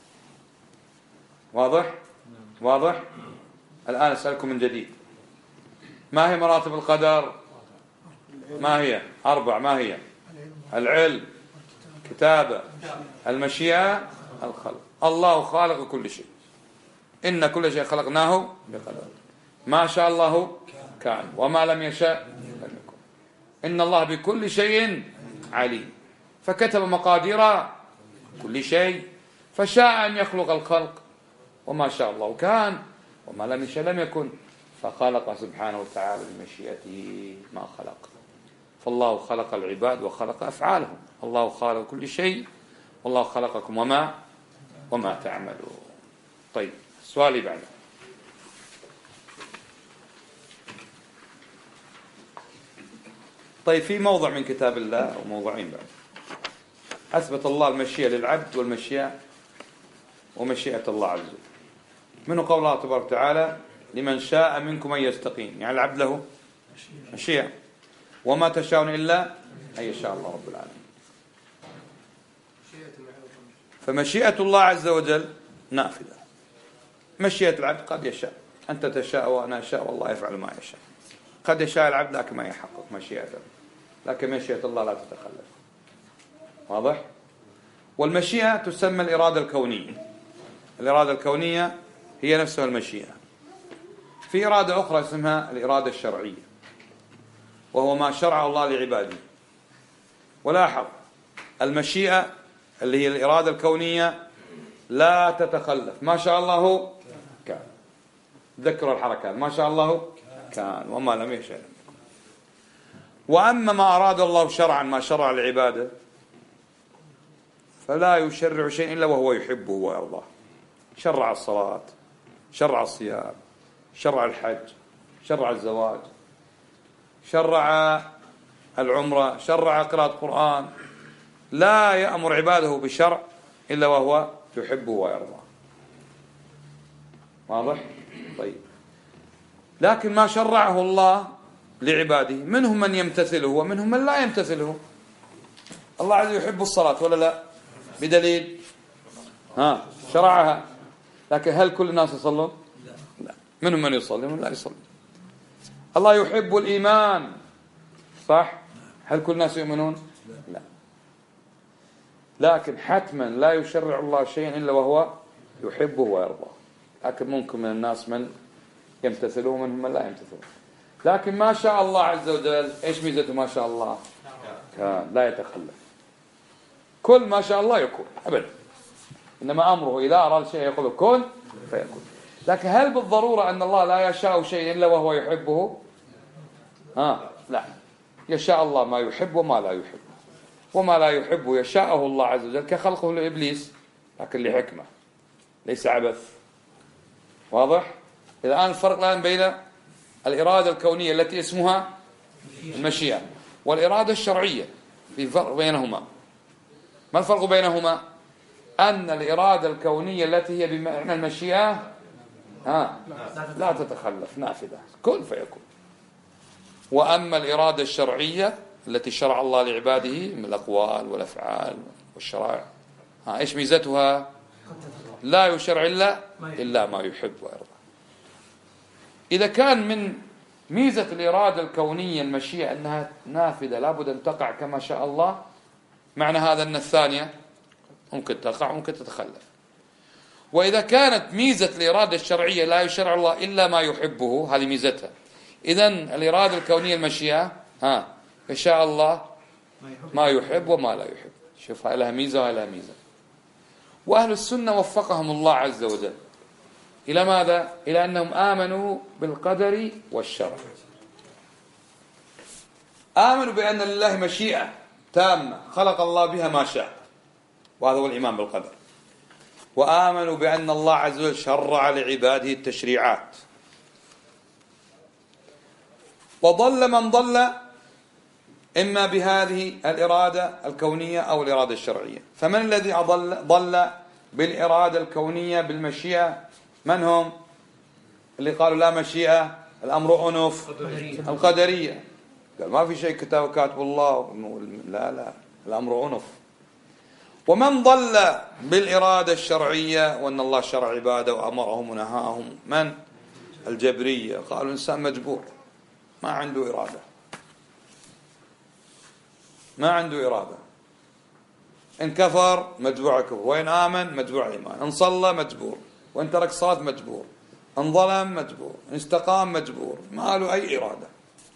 واضح؟ واضح؟ الآن أسألكم من جديد، ما هي مراتب القدر؟ ما هي؟ 4. ما هي؟ العلم، كتابة، المشيئة، الخلق. الله خالق كل شيء، إن كل شيء خلقناه بقدر، ما شاء الله كان وما لم يشاء لم يكن. إن الله بكل شيء عليم، فكتب مقادير كل شيء، فشاء أن يخلق الخلق، وما شاء الله كان وما لم يشاء لم يكن، فخلق سبحانه وتعالى بمشيئته ما خلق. فالله خلق العباد وخلق أفعالهم، الله خالق كل شيء، والله خلقكم وما تعملون. طيب السؤال بعد، طيب في موضع من كتاب الله وموضعين بعد أثبت الله المشيئة للعبد والمشيئة ومشيئة الله عز وجل. منه قول الله تبارك وتعالى لمن شاء منكم أن يستقيم، يعني العبد له مشيئة، وما تشاءون إلا أن يشاء الله رب العالمين. فمشيئة الله عز وجل نافذة، مشيئة العبد قد يشاء أنت تشاء وأنا أشاء والله يفعل ما يشاء. قد يشاء العبد لكن ما يحقق مشيئته، لكن مشيئة الله لا تتخلف. واضح؟ والمشيئة تسمى الإرادة الكونية. الإرادة الكونية هي نفسها المشيئة. في إرادة أخرى اسمها الإرادة الشرعية، وهو ما شرع الله لعباده. ولاحظ المشيئة اللي هي الإرادة الكونية لا تتخلف، ما شاء الله كان. ذكروا الحركات، ما شاء الله كان وما لم يشاء لم يكن. وأما ما أراد الله شرعا، ما شرع لعباده، فلا يشرع شيء إلا وهو يحبه ويرضاه. شرع الصلاة، شرع الصيام، شرع الحج، شرع الزواج، شرع العمرة، شرع قراءة القرآن. لا يأمر عباده بشرع إلا وهو يحبه ويرضاه. واضح؟ طيب، لكن ما شرعه الله لعباده منهم من يمتثله ومنهم من لا يمتثله. الله عز وجل يحب الصلاة ولا لا؟ بدليل شرعها، لكن هل كل الناس يصلون؟ لا، منهم من يصلي ومن لا يصلي. الله يحب الإيمان، صح؟ هل كل الناس يؤمنون؟ لا. لكن حتما لا يشرع الله شيئا إلا وهو يحبه ويرضاه. لكن ممكن من الناس من يمتثله ومنهم من لا يمتثله. لكن ما شاء الله عز وجل، ايش ميزته ما شاء الله؟ كان لا يتخلف. كل ما شاء الله يكون أبدا، إنما أمره إذا أراد شيء يقول كن فيكون. لكن هل بالضرورة أن الله لا يشاء شيء إلا وهو يحبه؟ لا، يشاء الله ما يحب وما لا يحب، وما لا يحب يشاءه الله عز وجل كخلقه لإبليس، لكن لحكمة ليس عبث. واضح؟ الآن الفرق الآن بين الإرادة الكونية التي اسمها المشيئة والإرادة الشرعية، في فرق بينهما. ما الفرق بينهما؟ أن الإرادة الكونية التي هي بمعنى المشيئة لا تتخلف، نافذة، كن فيكون. وأما الإرادة الشرعية التي شرع الله لعباده من الأقوال والأفعال والشرائع، إيش ميزتها؟ لا يشرع إلا ما يحب ويرضى. إذا كان من ميزة الإرادة الكونية المشيئة أنها نافذة لابد أن تقع كما شاء الله، معنى هذا أن الثانية ممكن تقع وممكن تتخلف. وإذا كانت ميزة الإرادة الشرعية لا يشرع الله إلا ما يحبه، هذه ميزتها. إذن الإرادة الكونية المشيئة يشاء الله ما يحب وما لا يحب. شوف، هاي لها ميزة وهاي لها ميزة. وأهل السنة وفقهم الله عز وجل إلى ماذا؟ إلى أنهم آمنوا بالقدر والشرع. آمنوا بأن لله مشيئة تامة خلق الله بها ما شاء، وهذا هو الإيمان بالقدر. وآمنوا بأن الله عز وجل شرع لعباده التشريعات. وضل من ضل إما بهذه الإرادة الكونية أو الإرادة الشرعية. فمن الذي ضل بالإرادة الكونية بالمشيئة؟ من هم؟ اللي قالوا لا مشيئة، الأمر أنف، القدرية. قال ما في شيء كاتب الله، لا، الأمر أنف. ومن ضل بالإرادة الشرعية وأن الله شرع عباده وأمرهم ونهاهم، من؟ الجبرية. قالوا الإنسان مجبور، ما عنده إرادة، ما عنده إرادة. إن كفر مجبور كفر، وإن آمن مجبور إيمان، إن صلى مجبور، وإن ترك صلاة مجبور، إن ظلم مجبور، إن استقام مجبور، ما له أي إرادة.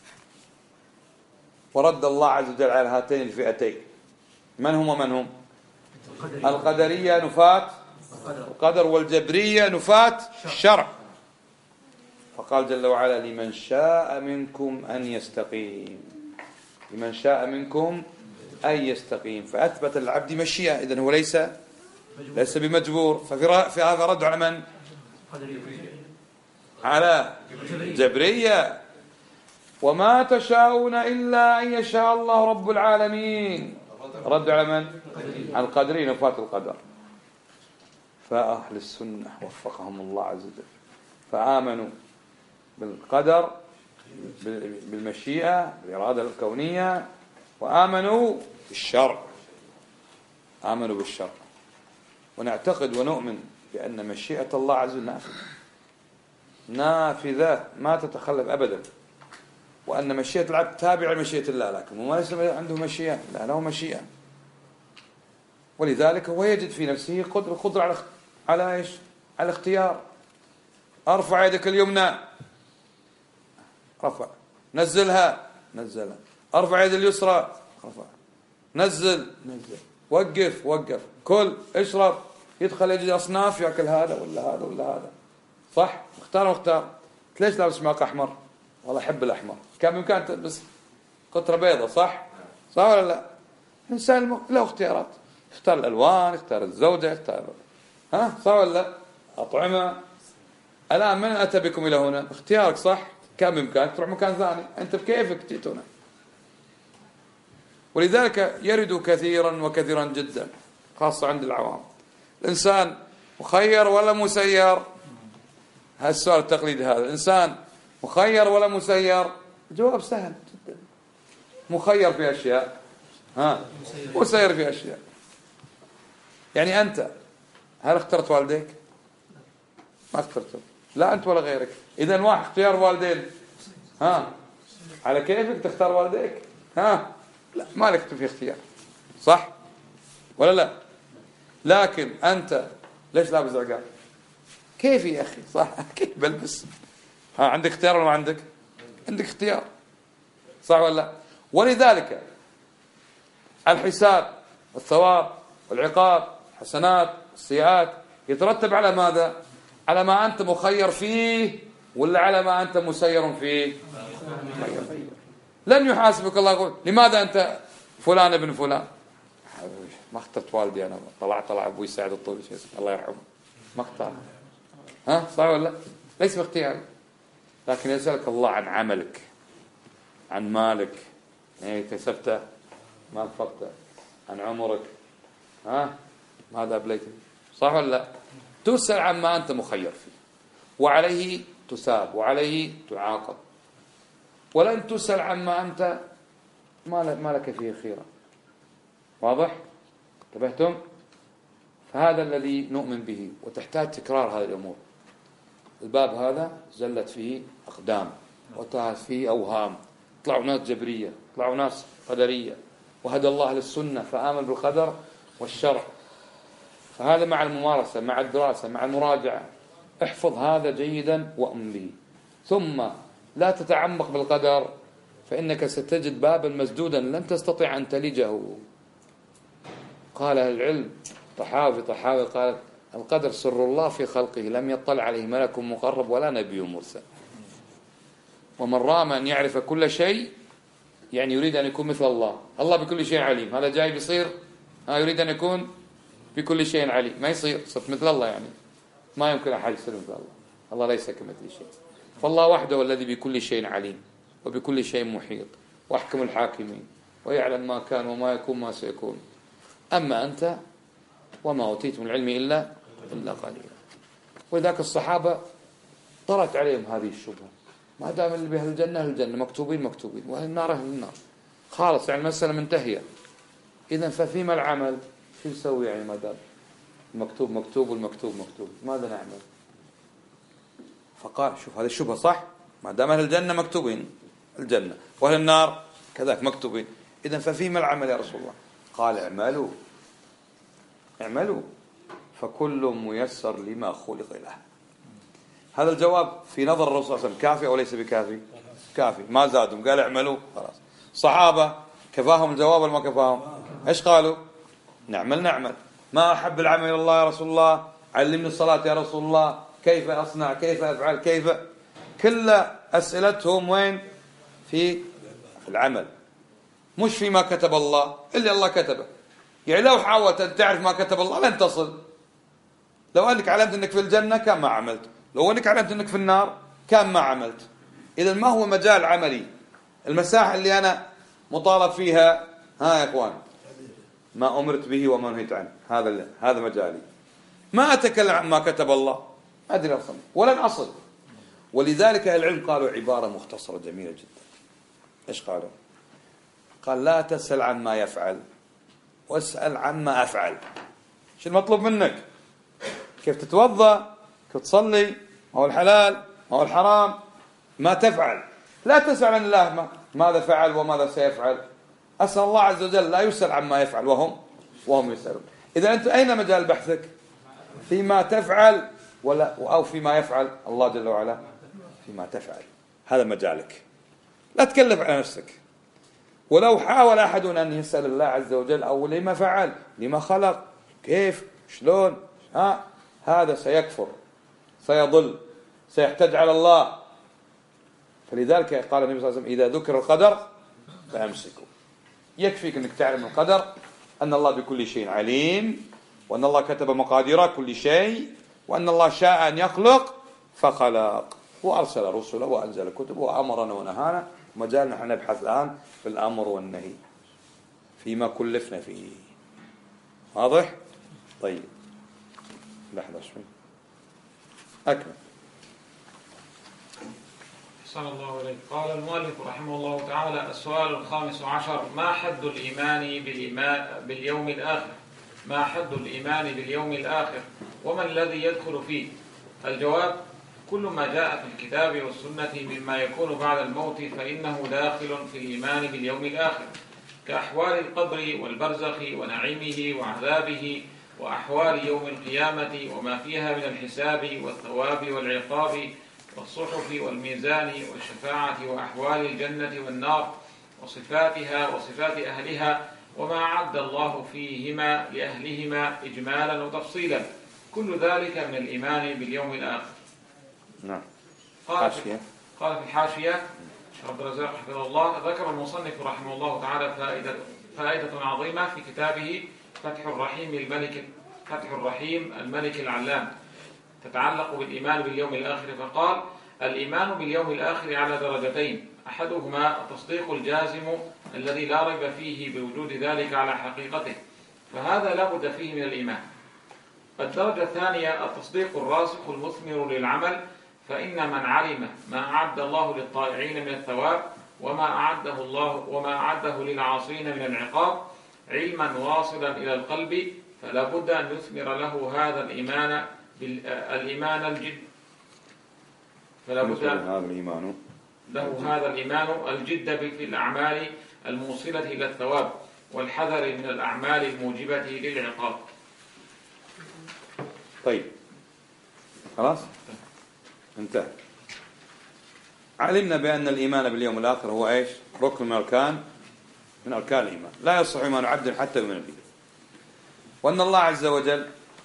ورد الله عز وجل على هاتين الفئتين. من هم؟ القدرية نفاة القدر، والجبرية نفاة الشرع. فقال جل وعلا لمن شاء منكم أن يستقيم، لمن شاء منكم أن يستقيم. فأثبت العبد مشيئة، إذن هو ليس بمجبور. ففي هذا رد على من؟ على جبرية. وما تشاءون إلا أن يشاء الله رب العالمين. رد على من؟ على القدرين، نفاة القدر. فأهل السنة وفقهم الله عز وجل فآمنوا بالقدر، بالمشيئة، بالإرادة الكونية، وآمنوا بالشرع. آمنوا بالشرع. ونعتقد ونؤمن بأن مشيئة الله عز وجل نافذة ما تتخلف أبدا، وأن مشيئة العبد تابعة لمشيئة الله، لكن هو ليس عنده مشيئة، لا له مشيئة. ولذلك هو يجد في نفسه قدرة على إيش؟ على الاختيار. أرفع يدك اليمنى، رفع، نزلها، نزلها، أرفع يد اليسرى، رفع، نزل، نزل، وقف، وقف، كل، اشرب، يدخل يجد أصناف يأكل هذا ولا هذا ولا هذا، صح؟ مختار. ليش لابس معك أحمر؟ والله أحب الأحمر، كان بإمكان تلبس قطرة بيضة، صح ولا لا؟ الإنسان له اختيارات، يختار الألوان، يختار الزوجة، يختار صح ولا لا؟ أطعمة. الآن من أتى بكم إلى هنا؟ اختيارك، صح؟ كان بإمكانك تروح مكان ثاني، أنت بكيفك جئت هنا. ولذلك يرد كثيرا وكثيرا جدا، خاصة عند العوام، الإنسان مخير ولا مسير؟ هذا السؤال التقليدي هذا، الإنسان مخير ولا مسير؟ الجواب سهل جدا، مخير في أشياء، مسير في أشياء. يعني أنت هل اخترت والديك؟ ما اخترته، لا أنت ولا غيرك. إذن واحد اختيار والدين، على كيفك تختار والديك؟ لا، ما لك في اختيار، صح ولا لا؟ لكن أنت ليش لابس عقال؟ كيف يا أخي، صح؟ كيف بلبس؟ عندك اختيار ولا ما عندك؟ عندك اختيار، صح ولا لا؟ ولذلك الحساب والثواب والعقاب، الحسنات والسيئات، يترتب على ماذا؟ على ما أنت مخير فيه ولا على ما أنت مسير فيه؟ لن يحاسبك الله يقول لماذا أنت فلان ابن فلان؟ ما اخترت والدي أنا، طلع أبوي سعد الطولي الله يرحمه، ما اختار، صح ولا لا؟ ليس باختياري. لكن يسألك الله عن عملك، عن مالك، كسبته ما انفقته، عن عمرك، ماذا أبليت، صح ولا لا؟ تسأل عما أنت مخير فيه، وعليه تساب وعليه تعاقب، ولن تسأل عما أنت ما لك فيه خيرة. واضح؟ انتبهتم؟ فهذا الذي نؤمن به، وتحتاج تكرار هذه الأمور. الباب هذا زلت فيه أقدام وتاهت فيه أوهام، طلعوا ناس جبرية، طلعوا ناس قدرية، وهدى الله للسنة فآمن بالقدر والشرع. فهذا مع الممارسة، مع الدراسة، مع المراجعة، احفظ هذا جيدا وأؤمن به. ثم لا تتعمق بالقدر، فإنك ستجد بابا مسدودا لن تستطيع أن تلجه. قال العلم طحاوي قال القدر سر الله في خلقه، لم يطلع عليه ملك مقرب ولا نبي مرسل. ومن رام أن يعرف كل شيء، يعني يريد أن يكون مثل الله. الله بكل شيء عليم، هذا جاي بيصير يريد أن يكون بكل شيء عليم، ما يصير، صرت مثل الله، يعني ما يمكن أحد يصير مثل الله. الله ليس كمثل شيء. فالله وحده الذي بكل شيء عليم وبكل شيء محيط، وأحكم الحاكمين، ويعلم ما كان وما يكون ما سيكون. أما أنت وما أوتيت من العلم إلا قليلا. ولذلك الصحابة طرت عليهم هذه الشبهة، ما دام اللي بأهل الجنة أهل الجنة، مكتوبين وأهل النار أهل النار، خالص، يعني المسألة منتهية. إذن ففيما العمل؟ شو نسوي يعني ما دام المكتوب مكتوب والمكتوب مكتوب، ماذا نعمل؟ فقال شوف هذه الشبهة صح، ما دام أهل الجنة مكتوبين الجنة وأهل النار كذلك مكتوبين، إذن ففيما العمل يا رسول الله؟ قال اعملوا فكل ميسر لما خلق له. هذا الجواب في نظر الرسول صلى الله عليه وسلم كافي أو ليس بكافي؟ كافي، ما زادهم، قال اعملوا خلاص. صحابة كفاهم الجواب ولا ما كفاهم؟ ايش قالوا؟ نعمل. ما أحب العمل إلى الله يا رسول الله، علمني الصلاة يا رسول الله، كيف أصنع، كيف أفعل، كيف، كل أسئلتهم وين؟ في العمل، مش فيما كتب الله إلا الله كتبه. يعني لو حاولت أن تعرف ما كتب الله لن تصل. لو أنك علمت أنك في الجنة كان ما عملت، لو أنك علمت أنك في النار كان ما عملت. إذن ما هو مجال عملي؟ المساحة اللي أنا مطالب فيها يا إخوان ما أمرت به وما نهيت عنه، هذا مجالي. ما أتكلم عن ما كتب الله، أدري أصلا ولن أصل. ولذلك العلم قالوا عبارة مختصرة جميلة جدا. إيش قالوا؟ قال لا تسأل عن ما يفعل، واسأل عما أفعل. شو المطلوب منك؟ كيف تتوضأ، كيف تصلي، هو الحلال، هو الحرام ما تفعل، لا تسأل عن الله ماذا فعل وماذا سيفعل. أسأل الله عز وجل لا يسأل عما يفعل وهم يسألون. إذا أنت أين مجال بحثك؟ فيما تفعل أو فيما يفعل الله جل وعلا؟ فيما تفعل، هذا مجالك، لا تكلف على نفسك. ولو حاول أحد أن يسأل الله عز وجل أو لما فعل، لما خلق، كيف، شلون، هذا سيكفر، سيضل، سيحتج على الله. فلذلك قال النبي صلى الله عليه وسلم إذا ذكر القدر فأمسكوا. يكفيك أنك تعلم القدر، أن الله بكل شيء عليم، وأن الله كتب مقادير كل شيء، وأن الله شاء أن يخلق فخلق، وأرسل رسله وأنزل كتب وأمرنا ونهانا. مجالنا نحن نبحث الآن في الأمر والنهي فيما كلفنا فيه. واضح؟ طيب لحظة شوي أكمل.
أحسن الله إليك. قال المؤلف رحمه الله تعالى: السؤال 15: ما حد الإيمان باليوم الآخر؟ ما حد الإيمان باليوم الآخر؟ وما الذي يدخل فيه؟ الجواب: كل ما جاء في الكتاب والسنة مما يكون بعد الموت فإنه داخل في الإيمان باليوم الآخر، كأحوال القبر والبرزخ ونعيمه وعذابه، وأحوال يوم القيامة وما فيها من الحساب والثواب والعقاب والصحف والميزان والشفاعة، وأحوال الجنة والنار وصفاتها وصفات أهلها، وما أعد الله فيهما لأهلهما إجمالا وتفصيلا. كل ذلك من الإيمان باليوم الآخر.
نعم.
قال في الحاشية شيخ عبد الرزاق حفظه الله: ذكر المصنف رحمه الله تعالى فائدة عظيمة في كتابه فتح الرحيم الملك العلام تتعلق بالإيمان باليوم الآخر، فقال: الإيمان باليوم الآخر على درجتين: أحدهما التصديق الجازم الذي لا ريب فيه بوجود ذلك على حقيقته، فهذا لا بد فيه من الإيمان. الدرجة الثانية التصديق الراسخ المثمر للعمل، فإن من علم ما أعد الله للطائعين من الثواب وما أعده للعاصين من العقاب علما واصلا إلى القلب، فلا بد أن يثمر له هذا الإيمان الجد فلا بد له هذا الإيمان الجد في الأعمال الموصلة إلى الثواب، والحذر من الأعمال الموجبة للعقاب.
طيب خلاص انتهى. علمنا بأن الإيمان باليوم الآخر هو إيش؟ ركن من أركان الإيمان، لا يصح إيمان عبد حتى يؤمن به. وأن الله عز وجل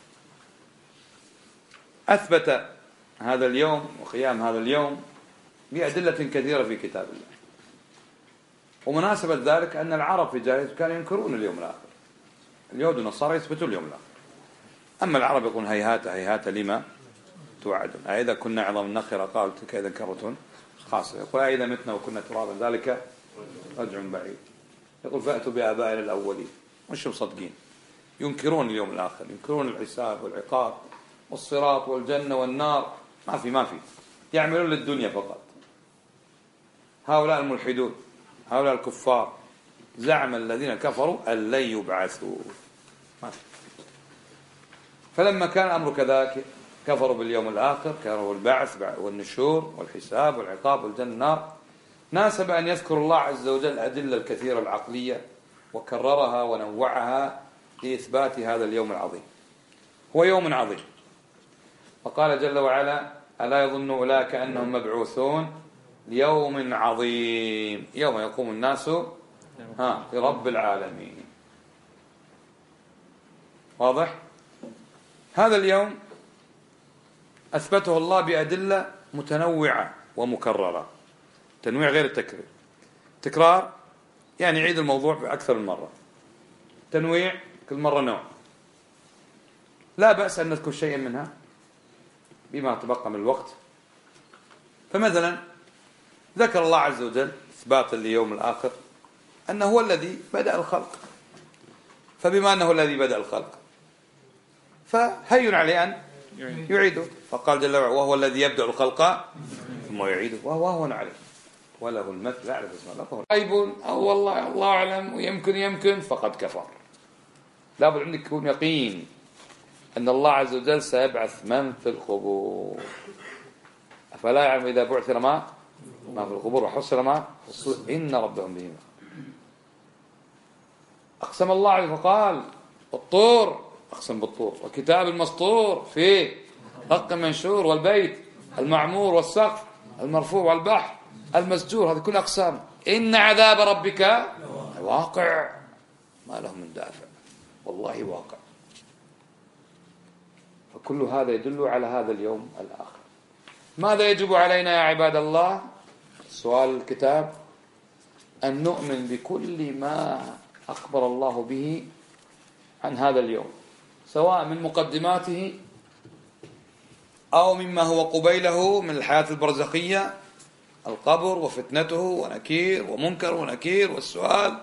أثبت هذا اليوم وقيام هذا اليوم بأدلة كثيرة في كتاب الله. ومناسبة ذلك أن العرب في الجاهلية كانوا ينكرون اليوم الآخر. اليهود والنصارى يثبتون اليوم الآخر، أما العرب يقولون هيهات لما توعدون، أإذا كنا عظام نخرة قالوا تلك إذا كرة خاصة، يقول أإذا متنا وكنا ترابا ذلك رجع بعيد، يقول فأتوا بآبائنا الأولين. مش مصدقين، ينكرون اليوم الآخر، ينكرون الحساب والعقاب والصراط والجنة والنار. ما في يعملون للدنيا فقط. هؤلاء الملحدون، هؤلاء الكفار، زعم الذين كفروا أن لن يبعثوا. ما في. فلما كان الأمر كذلك كفروا باليوم الآخر، كفروا البعث والنشور والحساب والعقاب والجنة والنار، ناسب أن يذكر الله عز وجل الأدلة الكثيرة العقلية وكررها ونوعها لإثبات هذا اليوم العظيم. هو يوم عظيم، وقال جل وعلا: ألا يظن أولئك أنهم مبعوثون ليوم عظيم يوم يقوم الناس لرب العالمين. واضح؟ هذا اليوم أثبته الله بأدلة متنوعة ومكررة. تنويع غير التكرار. تكرار يعني يعيد الموضوع أكثر من مرة، تنويع كل مرة نوع. لا بأس أن نذكر شيئا منها بما تبقى من الوقت. فمثلا ذكر الله عز وجل إثباتا ليوم الآخر أنه هو الذي بدأ الخلق، فبما أنه الذي بدأ الخلق فهين عليه أن يعيده، فقال جل وعلا: وهو الذي يبدأ الخلق ثم يعيده وهو هون عليه وله المثل أعلى اسم الله. غيب أو والله الله أعلم ويمكن فقد كفر. لابد عندك يكون يقين أن الله عز وجل سيبعث من في القبور. أفلا يعلم إذا بعثر ما في القبور وحصل ما في الصدور إن ربهم بهم. أقسم الله عليه فقال الطور، أقسم بالطور وكتاب المسطور في رق منشور والبيت المعمور والسقف المرفوع والبحر المسجور، هذه كل أقسام. إن عذاب ربك واقع ما له من دافع، والله واقع. فكل هذا يدل على هذا اليوم الآخر. ماذا يجب علينا يا عباد الله؟ سؤال الكتاب: أن نؤمن بكل ما أخبر الله به عن هذا اليوم، سواء من مقدماته أو مما هو قبيله من الحياة البرزخية، القبر وفتنته ونكير ومنكر ونكير والسؤال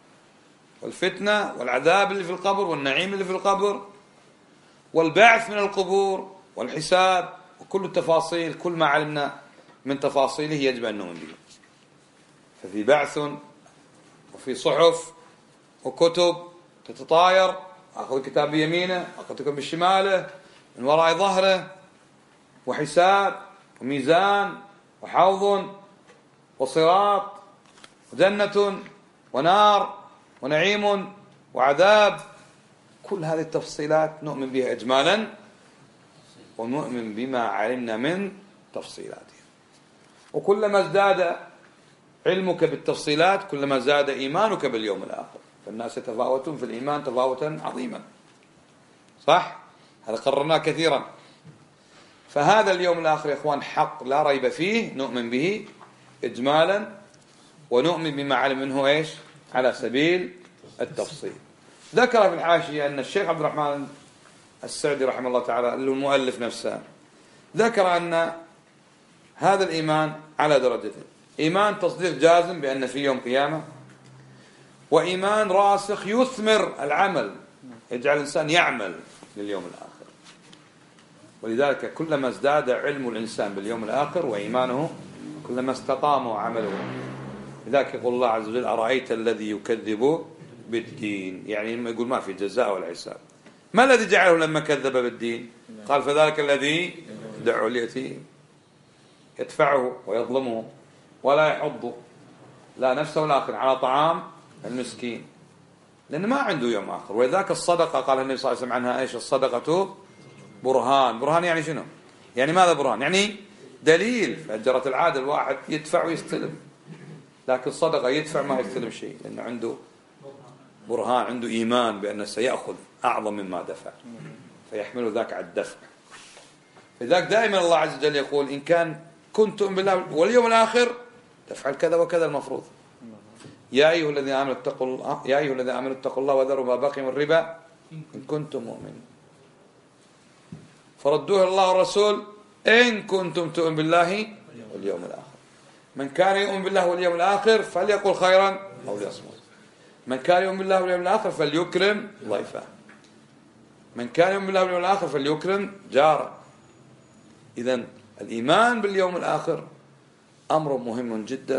والفتنة والعذاب اللي في القبر والنعيم اللي في القبر والبعث من القبور والحساب وكل التفاصيل. كل ما علمنا من تفاصيله يجب أن نؤمن به. ففي بعث وفي صحف وكتب تتطاير، أخذ الكتاب بيمينه أخذ الكتاب بشماله من وراء ظهره، وحساب وميزان وحوض وصراط وجنة ونار ونعيم وعذاب. كل هذه التفصيلات نؤمن بها إجمالا، ونؤمن بما علمنا من تفصيلاتها. وكلما ازداد علمك بالتفصيلات كلما زاد إيمانك باليوم الآخر. فالناس يتفاوتون في الإيمان تفاوتا عظيما، صح؟ هذا قررناه كثيرا. فهذا اليوم الآخر يا إخوان حق لا ريب فيه، نؤمن به إجمالا، ونؤمن بما علم منه إيش؟ على سبيل التفصيل. ذكر في الحاشية أن الشيخ عبد الرحمن السعدي رحمه الله تعالى المؤلف نفسه ذكر أن هذا الإيمان على درجتين: إيمان تصديق جازم بأن في يوم قيامة، وإيمان راسخ يثمر العمل، يجعل الإنسان يعمل لليوم الآخر. ولذلك كلما ازداد علم الإنسان باليوم الآخر وإيمانه كلما استقام عمله. لذلك يقول الله عز وجل: أرأيت الذي يكذب بالدين، يعني لما يقول ما في جزاء ولا حساب. ما الذي جعله لما كذب بالدين؟ قال: فذلك الذي يدعو اليتيم يدفعه ويظلمه ولا يحض لا نفسه ولا آخر على طعام المسكين، لأنه ما عنده يوم آخر. ولذلك الصدقة قال النبي صلى الله عليه وسلم عنها إيش؟ الصدقة برهان. برهان يعني شنو؟ يعني ماذا برهان؟ يعني دليل. فجرت العادة الواحد يدفع ويستلم، لكن الصدقة يدفع ما يستلم شيء، لأنه عنده برهان، عنده إيمان بأنه سيأخذ أعظم مما دفع فيحمل ذاك على الدفع. لذلك دائما الله عز وجل يقول: إن كان كنتم بالله واليوم الآخر تفعل كذا وكذا المفروض. يا أيها الذين آمنوا اتقوا الله وذروا ما بقي من الربا إن كنتم مؤمنين. فردوه الله والرسول إن كنتم تؤمنون بالله واليوم الآخر. من كان يؤمن بالله واليوم الآخر فليقل خيرا أو ليصمت. من كان يؤمن بالله واليوم الآخر فليكرم ضيفه. من كان يؤمن بالله واليوم الآخر فليكرم جاره. إذن الإيمان باليوم الآخر أمر مهم جدا.